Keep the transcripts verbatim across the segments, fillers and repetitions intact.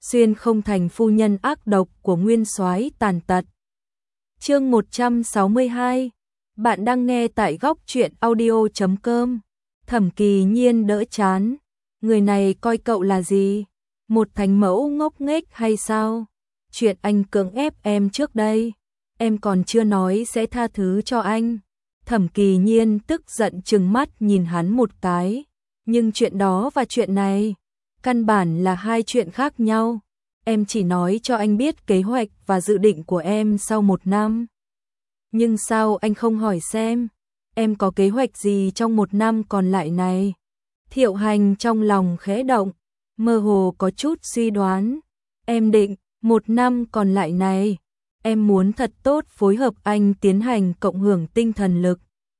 xuyên không thành phu nhân ác độc của nguyên soái tàn tật. Chương một trăm sáu mươi hai. Bạn đang nghe tại góc truyện audio chấm com. Thẩm Kỳ Nhiên đỡ chán. Người này coi cậu là gì? Một thánh mẫu ngốc nghếch hay sao? Chuyện anh cưỡng ép em trước đây, em còn chưa nói sẽ tha thứ cho anh. Thẩm Kỳ Nhiên tức giận trừng mắt nhìn hắn một cái. Nhưng chuyện đó và chuyện này, căn bản là hai chuyện khác nhau. Em chỉ nói cho anh biết kế hoạch và dự định của em sau một năm. Nhưng sao anh không hỏi xem, em có kế hoạch gì trong một năm còn lại này? Thiệu Hành trong lòng khẽ động, mơ hồ có chút suy đoán. Em định, một năm còn lại này, em muốn thật tốt phối hợp anh tiến hành cộng hưởng tinh thần lực.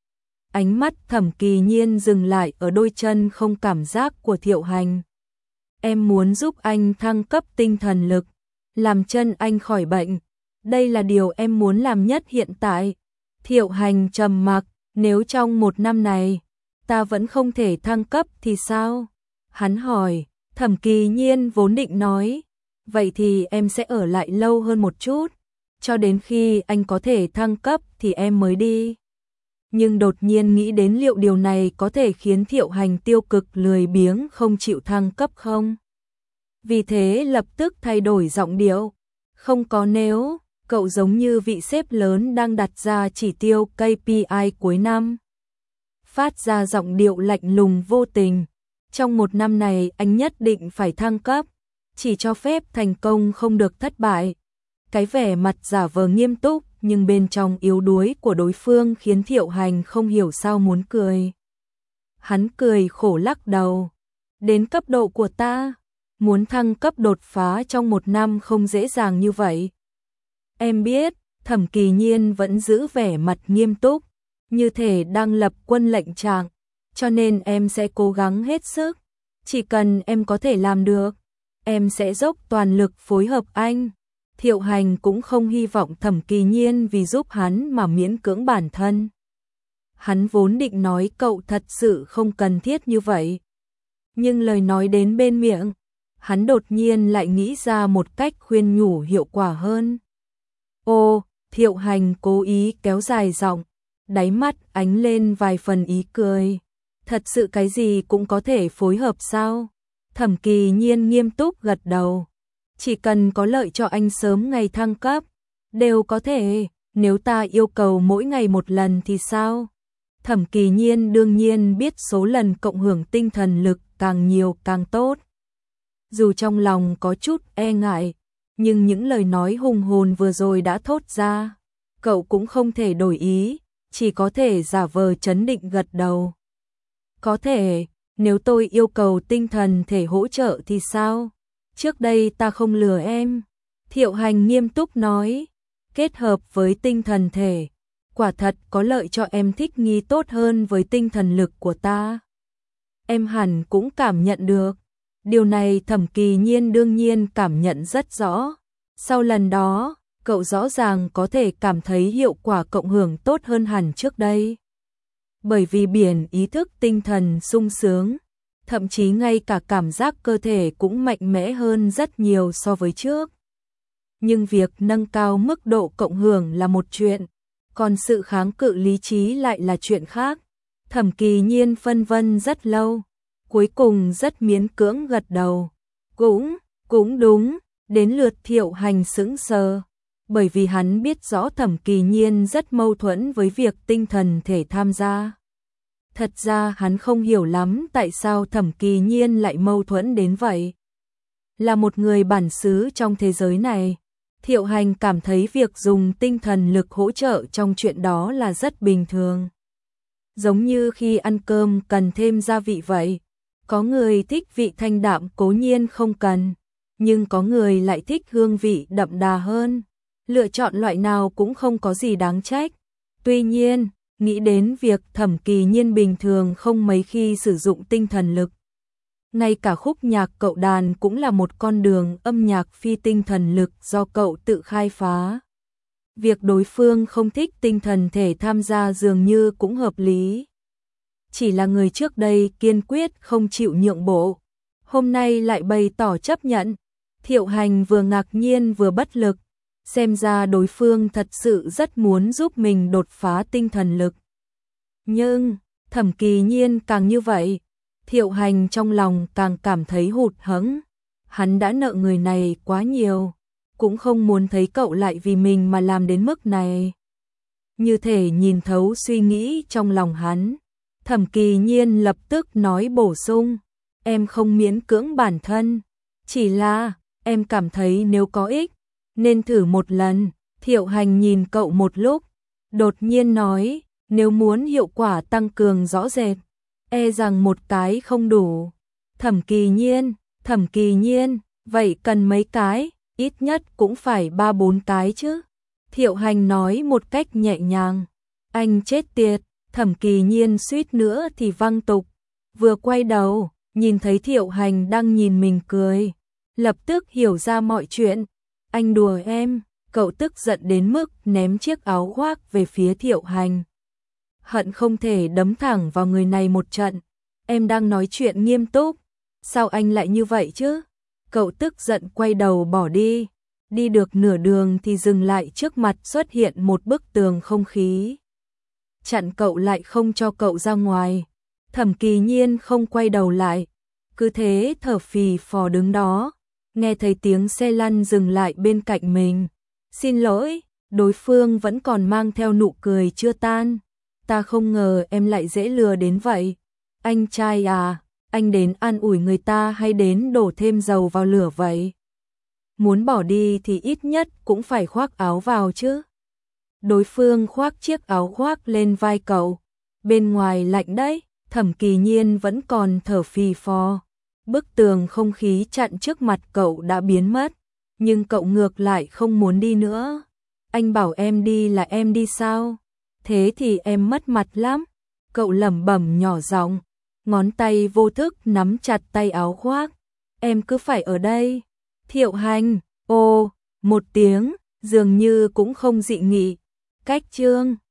Ánh mắt Thẩm Kỳ Nhiên dừng lại ở đôi chân không cảm giác của Thiệu Hành. Em muốn giúp anh thăng cấp tinh thần lực, làm chân anh khỏi bệnh. Đây là điều em muốn làm nhất hiện tại. Thiệu Hành trầm mặc, nếu trong một năm này, ta vẫn không thể thăng cấp thì sao? Hắn hỏi. Thẩm Kỳ Nhiên vốn định nói, vậy thì em sẽ ở lại lâu hơn một chút, cho đến khi anh có thể thăng cấp thì em mới đi. Nhưng đột nhiên nghĩ đến liệu điều này có thể khiến Thiệu Hành tiêu cực lười biếng không chịu thăng cấp không? Vì thế lập tức thay đổi giọng điệu. Không có nếu, cậu giống như vị sếp lớn đang đặt ra chỉ tiêu ca pê i cuối năm. Phát ra giọng điệu lạnh lùng vô tình. Trong một năm này anh nhất định phải thăng cấp, chỉ cho phép thành công không được thất bại. Cái vẻ mặt giả vờ nghiêm túc nhưng bên trong yếu đuối của đối phương khiến Thiệu Hành không hiểu sao muốn cười. Hắn cười khổ lắc đầu. Đến cấp độ của ta, muốn thăng cấp đột phá trong một năm không dễ dàng như vậy. Em biết, Thẩm Kỳ Nhiên vẫn giữ vẻ mặt nghiêm túc, như thể đang lập quân lệnh trạng. Cho nên em sẽ cố gắng hết sức. Chỉ cần em có thể làm được, em sẽ dốc toàn lực phối hợp anh. Thiệu Hành cũng không hy vọng Thẩm Kỳ Nhiên vì giúp hắn mà miễn cưỡng bản thân. Hắn vốn định nói cậu thật sự không cần thiết như vậy. Nhưng lời nói đến bên miệng, hắn đột nhiên lại nghĩ ra một cách khuyên nhủ hiệu quả hơn. Ô, Thiệu Hành cố ý kéo dài giọng, đáy mắt ánh lên vài phần ý cười. Thật sự cái gì cũng có thể phối hợp sao? Thẩm Kỳ Nhiên nghiêm túc gật đầu. Chỉ cần có lợi cho anh sớm ngày thăng cấp, đều có thể. Nếu ta yêu cầu mỗi ngày một lần thì sao? Thẩm Kỳ Nhiên đương nhiên biết số lần cộng hưởng tinh thần lực càng nhiều càng tốt. Dù trong lòng có chút e ngại, nhưng những lời nói hùng hồn vừa rồi đã thốt ra, cậu cũng không thể đổi ý, chỉ có thể giả vờ trấn định gật đầu. Có thể, nếu tôi yêu cầu tinh thần thể hỗ trợ thì sao? Trước đây ta không lừa em. Thiệu Hành nghiêm túc nói, kết hợp với tinh thần thể, quả thật có lợi cho em thích nghi tốt hơn với tinh thần lực của ta. Em hẳn cũng cảm nhận được. Điều này Thẩm Kỳ Nhiên đương nhiên cảm nhận rất rõ. Sau lần đó, cậu rõ ràng có thể cảm thấy hiệu quả cộng hưởng tốt hơn hẳn trước đây. Bởi vì biển ý thức tinh thần sung sướng, thậm chí ngay cả cảm giác cơ thể cũng mạnh mẽ hơn rất nhiều so với trước. Nhưng việc nâng cao mức độ cộng hưởng là một chuyện, còn sự kháng cự lý trí lại là chuyện khác. Thẩm Kỳ Nhiên phân vân rất lâu, cuối cùng rất miễn cưỡng gật đầu. Cũng, cũng đúng, đến lượt Thiệu Hành sững sờ, bởi vì hắn biết rõ Thẩm Kỳ Nhiên rất mâu thuẫn với việc tinh thần thể tham gia. Thật ra hắn không hiểu lắm tại sao Thẩm Kỳ Nhiên lại mâu thuẫn đến vậy. Là một người bản xứ trong thế giới này, Thiệu Hành cảm thấy việc dùng tinh thần lực hỗ trợ trong chuyện đó là rất bình thường. Giống như khi ăn cơm cần thêm gia vị vậy. Có người thích vị thanh đạm cố nhiên không cần, nhưng có người lại thích hương vị đậm đà hơn. Lựa chọn loại nào cũng không có gì đáng trách. Tuy nhiên, nghĩ đến việc Thẩm Kỳ Nhiên bình thường không mấy khi sử dụng tinh thần lực. Ngay cả khúc nhạc cậu đàn cũng là một con đường âm nhạc phi tinh thần lực do cậu tự khai phá. Việc đối phương không thích tinh thần thể tham gia dường như cũng hợp lý. Chỉ là người trước đây kiên quyết không chịu nhượng bộ, hôm nay lại bày tỏ chấp nhận. Thiệu Hành vừa ngạc nhiên vừa bất lực, xem ra đối phương thật sự rất muốn giúp mình đột phá tinh thần lực. Nhưng, Thẩm Kỳ Nhiên càng như vậy, Thiệu Hành trong lòng càng cảm thấy hụt hẫng. Hắn đã nợ người này quá nhiều, cũng không muốn thấy cậu lại vì mình mà làm đến mức này. Như thể nhìn thấu suy nghĩ trong lòng hắn, Thẩm Kỳ Nhiên lập tức nói bổ sung, em không miễn cưỡng bản thân, chỉ là em cảm thấy nếu có ích, nên thử một lần. Thiệu Hành nhìn cậu một lúc, đột nhiên nói, nếu muốn hiệu quả tăng cường rõ rệt, e rằng một cái không đủ. Thẩm Kỳ Nhiên, Thẩm Kỳ Nhiên, vậy cần mấy cái, ít nhất cũng phải ba bốn cái chứ. Thiệu Hành nói một cách nhẹ nhàng, anh chết tiệt. Thẩm Kỳ Nhiên suýt nữa thì văng tục, vừa quay đầu, nhìn thấy Thiệu Hành đang nhìn mình cười, lập tức hiểu ra mọi chuyện. Anh đùa em, cậu tức giận đến mức ném chiếc áo khoác về phía Thiệu Hành. Hận không thể đấm thẳng vào người này một trận. Em đang nói chuyện nghiêm túc, sao anh lại như vậy chứ? Cậu tức giận quay đầu bỏ đi, đi được nửa đường thì dừng lại trước mặt xuất hiện một bức tường không khí. Chặn cậu lại không cho cậu ra ngoài. Thẩm Kỳ Nhiên không quay đầu lại, cứ thế thở phì phò đứng đó, nghe thấy tiếng xe lăn dừng lại bên cạnh mình. Xin lỗi, đối phương vẫn còn mang theo nụ cười chưa tan. Ta không ngờ em lại dễ lừa đến vậy. Anh trai à, anh đến an ủi người ta hay đến đổ thêm dầu vào lửa vậy? Muốn bỏ đi thì ít nhất cũng phải khoác áo vào chứ. Đối phương khoác chiếc áo khoác lên vai cậu. Bên ngoài lạnh đấy, Thẩm Kỳ Nhiên vẫn còn thở phì phò. Bức tường không khí chặn trước mặt cậu đã biến mất, nhưng cậu ngược lại không muốn đi nữa. Anh bảo em đi là em đi sao? Thế thì em mất mặt lắm. Cậu lẩm bẩm nhỏ giọng, ngón tay vô thức nắm chặt tay áo khoác. Em cứ phải ở đây. Thiệu Hành, ô, một tiếng, dường như cũng không dị nghị. Cách chương